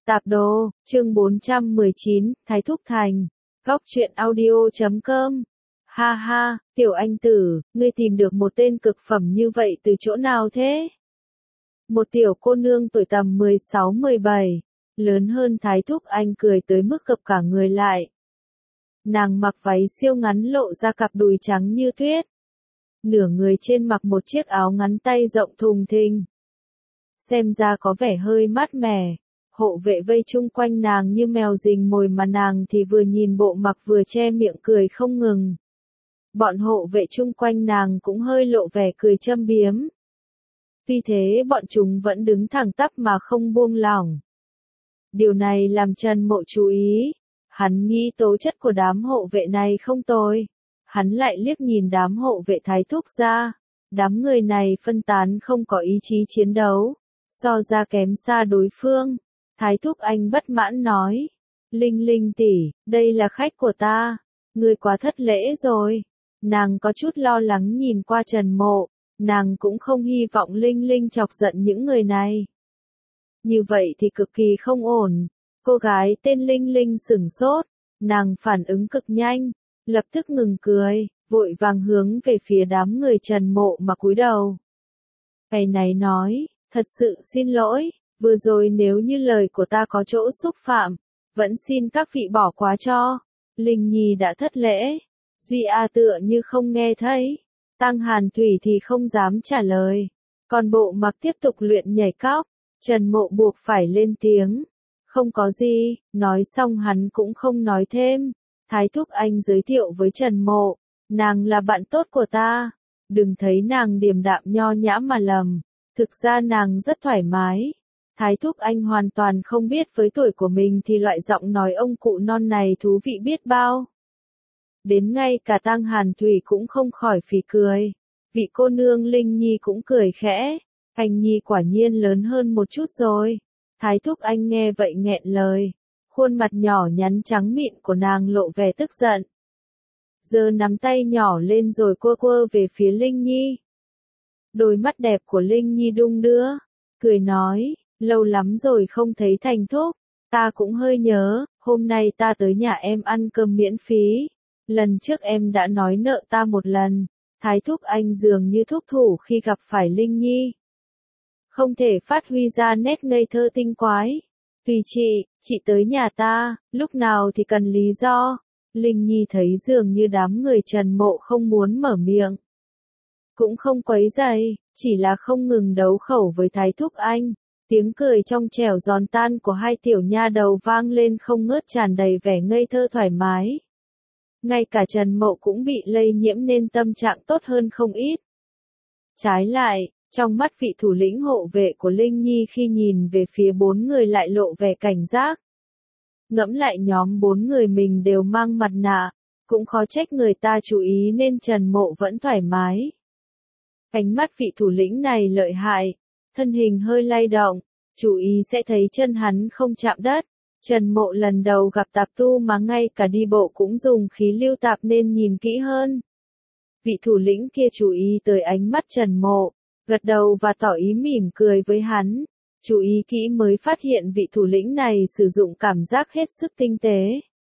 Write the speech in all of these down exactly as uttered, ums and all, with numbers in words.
Tạp đồ, chương bốn trăm mười chín, Thái Thúc Thành. Góc truyện audio chấm com. Ha ha, tiểu anh tử, ngươi tìm được một tên cực phẩm như vậy từ chỗ nào thế? Một tiểu cô nương tuổi tầm mười sáu mười bảy, lớn hơn Thái Thúc Anh cười tới mức gập cả người lại. Nàng mặc váy siêu ngắn lộ ra cặp đùi trắng như tuyết. Nửa người trên mặc một chiếc áo ngắn tay rộng thùng thình. Xem ra có vẻ hơi mát mẻ. Hộ vệ vây chung quanh nàng như mèo rình mồi mà nàng thì vừa nhìn bộ mặc vừa che miệng cười không ngừng. Bọn hộ vệ chung quanh nàng cũng hơi lộ vẻ cười châm biếm. Vì thế bọn chúng vẫn đứng thẳng tắp mà không buông lỏng. Điều này làm Trần Mộ chú ý. Hắn nghĩ tố chất của đám hộ vệ này không tồi. Hắn lại liếc nhìn đám hộ vệ Thái Thúc ra. Đám người này phân tán không có ý chí chiến đấu. So ra kém xa đối phương. Thái Thúc Anh bất mãn nói. Linh Linh tỷ, đây là khách của ta. Ngươi quá thất lễ rồi. Nàng có chút lo lắng nhìn qua Trần Mộ. Nàng cũng không hy vọng Linh Linh chọc giận những người này. Như vậy thì cực kỳ không ổn. Cô gái tên Linh Linh sửng sốt. Nàng phản ứng cực nhanh. Lập tức ngừng cười, vội vàng hướng về phía đám người Trần Mộ mà cúi đầu. Cái này nói, thật sự xin lỗi. Vừa rồi nếu như lời của ta có chỗ xúc phạm, vẫn xin các vị bỏ qua cho. Linh Nhi đã thất lễ. Duy A tựa như không nghe thấy. Tăng Hàn Thủy thì không dám trả lời. Còn bộ mặc tiếp tục luyện nhảy cóc. Trần Mộ buộc phải lên tiếng. Không có gì, nói xong hắn cũng không nói thêm. Thái Thúc Anh giới thiệu với Trần Mộ. Nàng là bạn tốt của ta. Đừng thấy nàng điềm đạm nho nhã mà lầm. Thực ra nàng rất thoải mái. Thái Thúc Anh hoàn toàn không biết với tuổi của mình thì loại giọng nói ông cụ non này thú vị biết bao. Đến ngay cả Tăng Hàn Thủy cũng không khỏi phì cười. Vị cô nương Linh Nhi cũng cười khẽ. Anh Nhi quả nhiên lớn hơn một chút rồi. Thái Thúc Anh nghe vậy nghẹn lời. Khuôn mặt nhỏ nhắn trắng mịn của nàng lộ vẻ tức giận. Giơ nắm tay nhỏ lên rồi quơ quơ về phía Linh Nhi. Đôi mắt đẹp của Linh Nhi đung đưa. Cười nói. Lâu lắm rồi không thấy Thành Thúc, ta cũng hơi nhớ, hôm nay ta tới nhà em ăn cơm miễn phí. Lần trước em đã nói nợ ta một lần. Thái Thúc Anh dường như thúc thủ khi gặp phải Linh Nhi. Không thể phát huy ra nét ngây thơ tinh quái. Tùy chị, chị tới nhà ta, lúc nào thì cần lý do. Linh Nhi thấy dường như đám người Trần Mộ không muốn mở miệng. Cũng không quấy rầy, chỉ là không ngừng đấu khẩu với Thái Thúc Anh. Tiếng cười trong trẻo giòn tan của hai tiểu nha đầu vang lên không ngớt tràn đầy vẻ ngây thơ thoải mái. Ngay cả Trần Mộ cũng bị lây nhiễm nên tâm trạng tốt hơn không ít. Trái lại, trong mắt vị thủ lĩnh hộ vệ của Linh Nhi khi nhìn về phía bốn người lại lộ vẻ cảnh giác. Ngẫm lại nhóm bốn người mình đều mang mặt nạ, cũng khó trách người ta chú ý nên Trần Mộ vẫn thoải mái. Ánh mắt vị thủ lĩnh này lợi hại. Thân hình hơi lay động, chú ý sẽ thấy chân hắn không chạm đất. Trần Mộ lần đầu gặp tạp tu mà ngay cả đi bộ cũng dùng khí lưu tạp nên nhìn kỹ hơn. Vị thủ lĩnh kia chú ý tới ánh mắt Trần Mộ, gật đầu và tỏ ý mỉm cười với hắn. Chú ý kỹ mới phát hiện vị thủ lĩnh này sử dụng cảm giác hết sức tinh tế.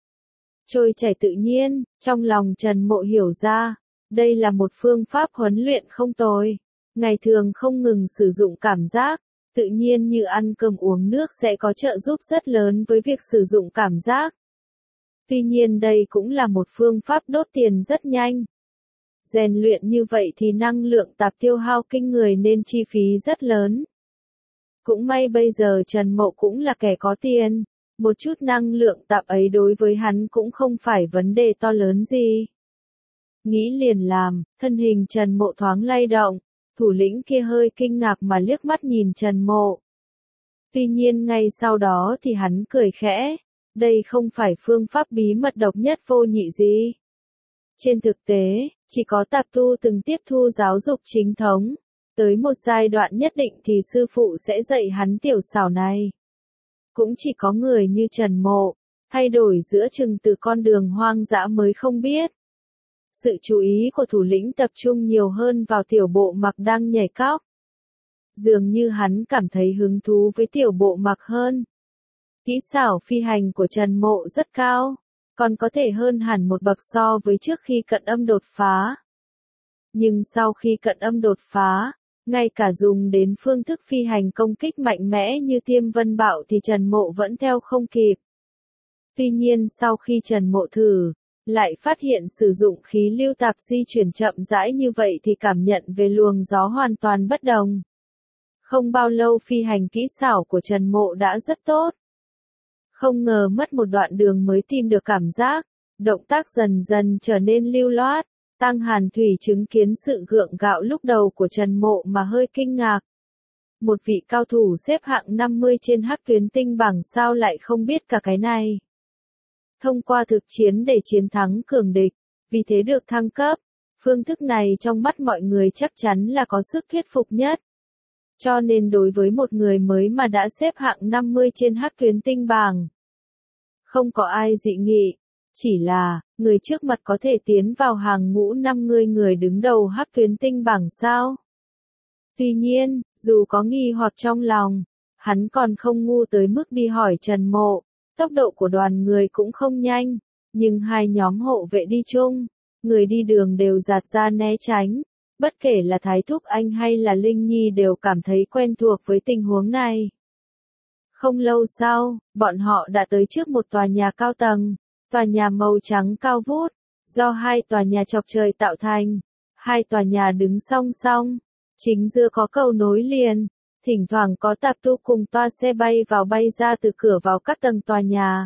Trôi chảy tự nhiên, trong lòng Trần Mộ hiểu ra, đây là một phương pháp huấn luyện không tồi. Ngày thường không ngừng sử dụng cảm giác, tự nhiên như ăn cơm uống nước sẽ có trợ giúp rất lớn với việc sử dụng cảm giác. Tuy nhiên đây cũng là một phương pháp đốt tiền rất nhanh. Rèn luyện như vậy thì năng lượng tạp tiêu hao kinh người nên chi phí rất lớn. Cũng may bây giờ Trần Mộ cũng là kẻ có tiền, một chút năng lượng tạp ấy đối với hắn cũng không phải vấn đề to lớn gì. Nghĩ liền làm, thân hình Trần Mộ thoáng lay động. Thủ lĩnh kia hơi kinh ngạc mà liếc mắt nhìn Trần Mộ. Tuy nhiên ngay sau đó thì hắn cười khẽ. Đây không phải phương pháp bí mật độc nhất vô nhị gì. Trên thực tế, chỉ có tạp tu từng tiếp thu giáo dục chính thống. Tới một giai đoạn nhất định thì sư phụ sẽ dạy hắn tiểu xảo này. Cũng chỉ có người như Trần Mộ, thay đổi giữa chừng từ con đường hoang dã mới không biết. Sự chú ý của thủ lĩnh tập trung nhiều hơn vào tiểu bộ mặc đang nhảy cóc. Dường như hắn cảm thấy hứng thú với tiểu bộ mặc hơn. Kỹ xảo phi hành của Trần Mộ rất cao, còn có thể hơn hẳn một bậc so với trước khi cận âm đột phá. Nhưng sau khi cận âm đột phá, ngay cả dùng đến phương thức phi hành công kích mạnh mẽ như Tiêm Vân Bạo thì Trần Mộ vẫn theo không kịp. Tuy nhiên sau khi Trần Mộ thử, lại phát hiện sử dụng khí lưu tạp di chuyển chậm rãi như vậy thì cảm nhận về luồng gió hoàn toàn bất đồng. Không bao lâu phi hành kỹ xảo của Trần Mộ đã rất tốt. Không ngờ mất một đoạn đường mới tìm được cảm giác, động tác dần dần trở nên lưu loát. Tăng Hàn Thủy chứng kiến sự gượng gạo lúc đầu của Trần Mộ mà hơi kinh ngạc. Một vị cao thủ xếp hạng năm mươi trên hắc tuyến tinh bảng sao lại không biết cả cái này. Thông qua thực chiến để chiến thắng cường địch, vì thế được thăng cấp. Phương thức này trong mắt mọi người chắc chắn là có sức thuyết phục nhất. Cho nên đối với một người mới mà đã xếp hạng năm mươi trên hắc tuyến tinh bảng, không có ai dị nghị. Chỉ là, người trước mặt có thể tiến vào hàng ngũ năm mươi người đứng đầu hắc tuyến tinh bảng sao? Tuy nhiên, dù có nghi hoặc trong lòng, hắn còn không ngu tới mức đi hỏi Trần Mộ. Tốc độ của đoàn người cũng không nhanh, nhưng hai nhóm hộ vệ đi chung, người đi đường đều giạt ra né tránh. Bất kể là Thái Thúc Anh hay là Linh Nhi đều cảm thấy quen thuộc với tình huống này. Không lâu sau, bọn họ đã tới trước một tòa nhà cao tầng. Tòa nhà màu trắng cao vút, do hai tòa nhà chọc trời tạo thành, hai tòa nhà đứng song song, chính giữa có cầu nối liền, thỉnh thoảng có tạp tu cùng toa xe bay vào bay ra từ cửa vào các tầng tòa nhà.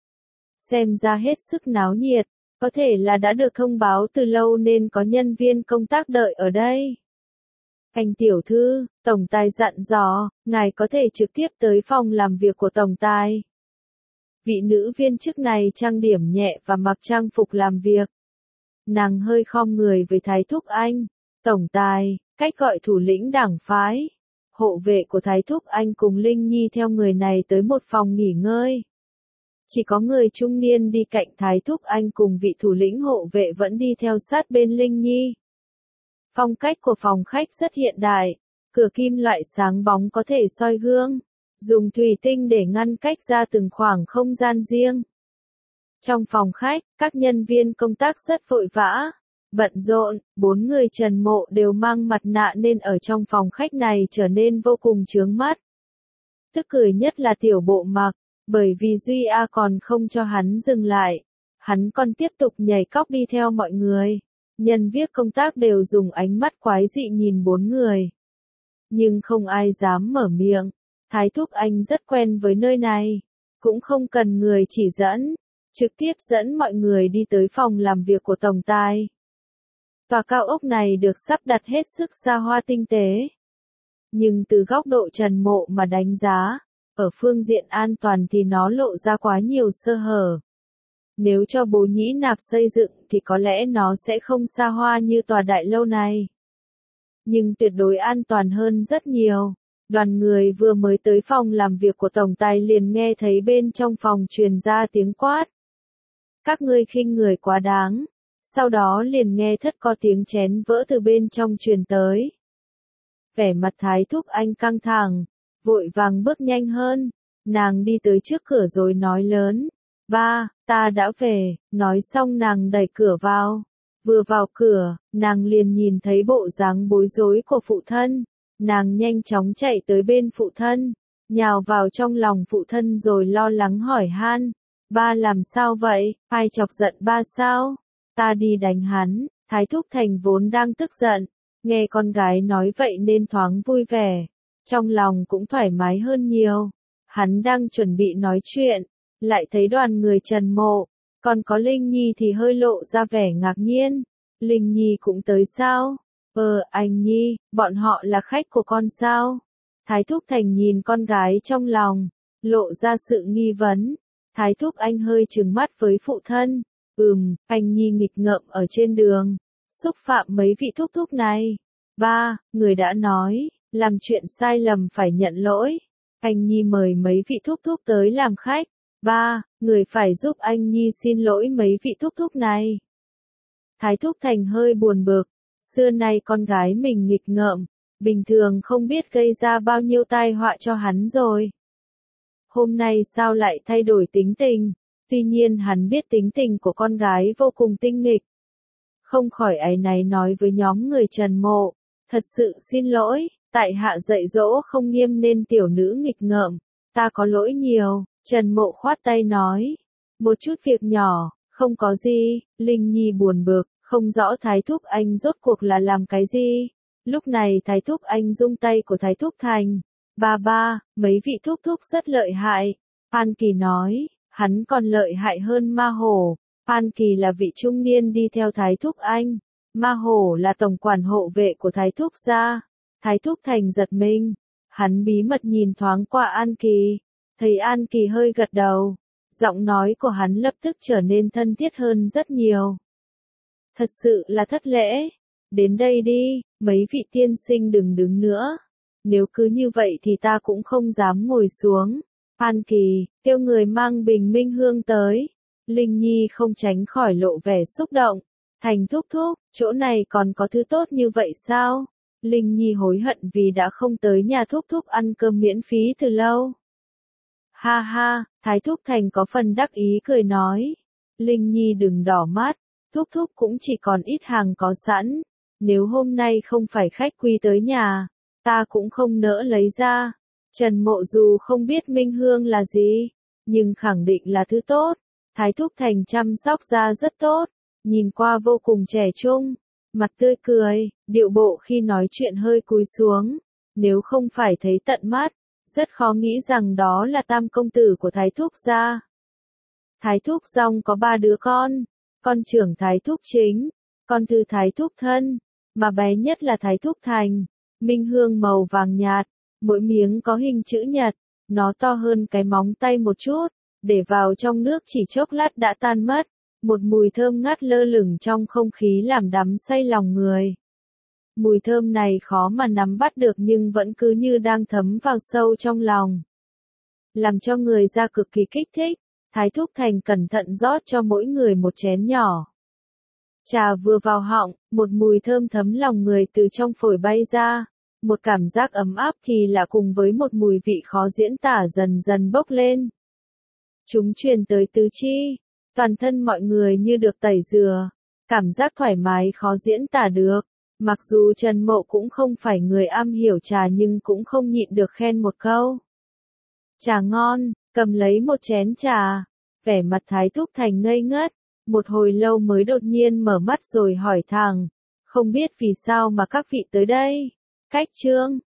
Xem ra hết sức náo nhiệt, có thể là đã được thông báo từ lâu nên có nhân viên công tác đợi ở đây. Anh tiểu thư, tổng tài dặn dò, ngài có thể trực tiếp tới phòng làm việc của tổng tài. Vị nữ viên chức này trang điểm nhẹ và mặc trang phục làm việc. Nàng hơi khom người với Thái Thúc Anh. Tổng tài, cách gọi thủ lĩnh đảng phái. Hộ vệ của Thái Thúc Anh cùng Linh Nhi theo người này tới một phòng nghỉ ngơi. Chỉ có người trung niên đi cạnh Thái Thúc Anh cùng vị thủ lĩnh hộ vệ vẫn đi theo sát bên Linh Nhi. Phong cách của phòng khách rất hiện đại. Cửa kim loại sáng bóng có thể soi gương. Dùng thủy tinh để ngăn cách ra từng khoảng không gian riêng. Trong phòng khách, các nhân viên công tác rất vội vã, bận rộn, bốn người Trần Mộ đều mang mặt nạ nên ở trong phòng khách này trở nên vô cùng chướng mắt. Tức cười nhất là Tiểu Bộ Mặc, bởi vì Duy A còn không cho hắn dừng lại. Hắn còn tiếp tục nhảy cóc đi theo mọi người. Nhân viên công tác đều dùng ánh mắt quái dị nhìn bốn người. Nhưng không ai dám mở miệng. Thái Thúc Anh rất quen với nơi này, cũng không cần người chỉ dẫn, trực tiếp dẫn mọi người đi tới phòng làm việc của tổng tài. Tòa cao ốc này được sắp đặt hết sức xa hoa tinh tế. Nhưng từ góc độ Trần Mộ mà đánh giá, ở phương diện an toàn thì nó lộ ra quá nhiều sơ hở. Nếu cho Bố Nhĩ Nạp xây dựng thì có lẽ nó sẽ không xa hoa như tòa đại lâu này. Nhưng tuyệt đối an toàn hơn rất nhiều. Đoàn người vừa mới tới phòng làm việc của tổng tài liền nghe thấy bên trong phòng truyền ra tiếng quát. Các ngươi khinh người quá đáng. Sau đó liền nghe thất có tiếng chén vỡ từ bên trong truyền tới. Vẻ mặt Thái Thúc Anh căng thẳng, vội vàng bước nhanh hơn. Nàng đi tới trước cửa rồi nói lớn. Ba, ta đã về, nói xong nàng đẩy cửa vào. Vừa vào cửa, nàng liền nhìn thấy bộ dáng bối rối của phụ thân. Nàng nhanh chóng chạy tới bên phụ thân, nhào vào trong lòng phụ thân rồi lo lắng hỏi han. Ba làm sao vậy, ai chọc giận ba sao? Ta đi đánh hắn. Thái Thúc Thành vốn đang tức giận, nghe con gái nói vậy nên thoáng vui vẻ. Trong lòng cũng thoải mái hơn nhiều. Hắn đang chuẩn bị nói chuyện, lại thấy đoàn người Trần Mộ, còn có Linh Nhi thì hơi lộ ra vẻ ngạc nhiên. Linh Nhi cũng tới sao? Ờ, anh Nhi, bọn họ là khách của con sao? Thái Thúc Thành nhìn con gái trong lòng, lộ ra sự nghi vấn. Thái Thúc Anh hơi trừng mắt với phụ thân. Ừm, anh Nhi nghịch ngợm ở trên đường, xúc phạm mấy vị thúc thúc này. Ba, người đã nói, làm chuyện sai lầm phải nhận lỗi. Anh Nhi mời mấy vị thúc thúc tới làm khách. Ba, người phải giúp anh Nhi xin lỗi mấy vị thúc thúc này. Thái Thúc Thành hơi buồn bực. Xưa nay con gái mình nghịch ngợm, bình thường không biết gây ra bao nhiêu tai họa cho hắn rồi. hôm nay sao lại thay đổi tính tình, tuy nhiên hắn biết tính tình của con gái vô cùng tinh nghịch. Không khỏi áy náy nói với nhóm người Trần Mộ, thật sự xin lỗi, tại hạ dạy dỗ không nghiêm nên tiểu nữ nghịch ngợm, ta có lỗi nhiều. Trần Mộ khoát tay nói, một chút việc nhỏ, không có gì. Linh Nhi buồn bực, không rõ Thái Thúc Anh rốt cuộc là làm cái gì. Lúc này Thái Thúc Anh rung tay của Thái Thúc Thành, ba ba, mấy vị thúc thúc rất lợi hại. An Kỳ nói, hắn còn lợi hại hơn Ma Hổ. An Kỳ là vị trung niên đi theo Thái Thúc Anh, Ma Hổ là tổng quản hộ vệ của Thái Thúc gia. Thái Thúc Thành giật mình, hắn bí mật nhìn thoáng qua An Kỳ, thấy An Kỳ hơi gật đầu, giọng nói của hắn lập tức trở nên thân thiết hơn rất nhiều. Thật sự là thất lễ, đến đây đi, mấy vị tiên sinh đừng đứng nữa, nếu cứ như vậy thì ta cũng không dám ngồi xuống. An Kỳ, kêu người mang bình minh hương tới. Linh Nhi không tránh khỏi lộ vẻ xúc động. Thành thúc thúc, chỗ này còn có thứ tốt như vậy sao? Linh Nhi hối hận vì đã không tới nhà thúc thúc ăn cơm miễn phí từ lâu. Ha ha, Thái Thúc Thành có phần đắc ý cười nói. Linh Nhi đừng đỏ mắt, thúc thúc cũng chỉ còn ít hàng có sẵn. Nếu hôm nay không phải khách quý tới nhà, ta cũng không nỡ lấy ra. Trần Mộ dù không biết minh hương là gì, nhưng khẳng định là thứ tốt. Thái Thúc Thành chăm sóc da rất tốt, nhìn qua vô cùng trẻ trung, mặt tươi cười, điệu bộ khi nói chuyện hơi cúi xuống, nếu không phải thấy tận mắt, rất khó nghĩ rằng đó là tam công tử của Thái Thúc gia. Thái Thúc Dòng có ba đứa con, con trưởng Thái Thúc Chính, con thứ Thái Thúc Thân, mà bé nhất là Thái Thúc Thành, minh hương màu vàng nhạt, mỗi miếng có hình chữ nhật, nó to hơn cái móng tay một chút. Để vào trong nước chỉ chốc lát đã tan mất, một mùi thơm ngát lơ lửng trong không khí làm đắm say lòng người. Mùi thơm này khó mà nắm bắt được nhưng vẫn cứ như đang thấm vào sâu trong lòng. Làm cho người ra cực kỳ kích thích, Thái Thúc Thành cẩn thận rót cho mỗi người một chén nhỏ. Trà vừa vào họng, một mùi thơm thấm lòng người từ trong phổi bay ra, một cảm giác ấm áp kỳ lạ cùng với một mùi vị khó diễn tả dần dần bốc lên. Chúng truyền tới tứ chi, toàn thân mọi người như được tẩy rửa, cảm giác thoải mái khó diễn tả được. Mặc dù Trần Mộ cũng không phải người am hiểu trà nhưng cũng không nhịn được khen một câu. Trà ngon, cầm lấy một chén trà, vẻ mặt Thái Thúc Thành ngây ngất, một hồi lâu mới đột nhiên mở mắt rồi hỏi thẳng, không biết vì sao mà các vị tới đây. Cách trương,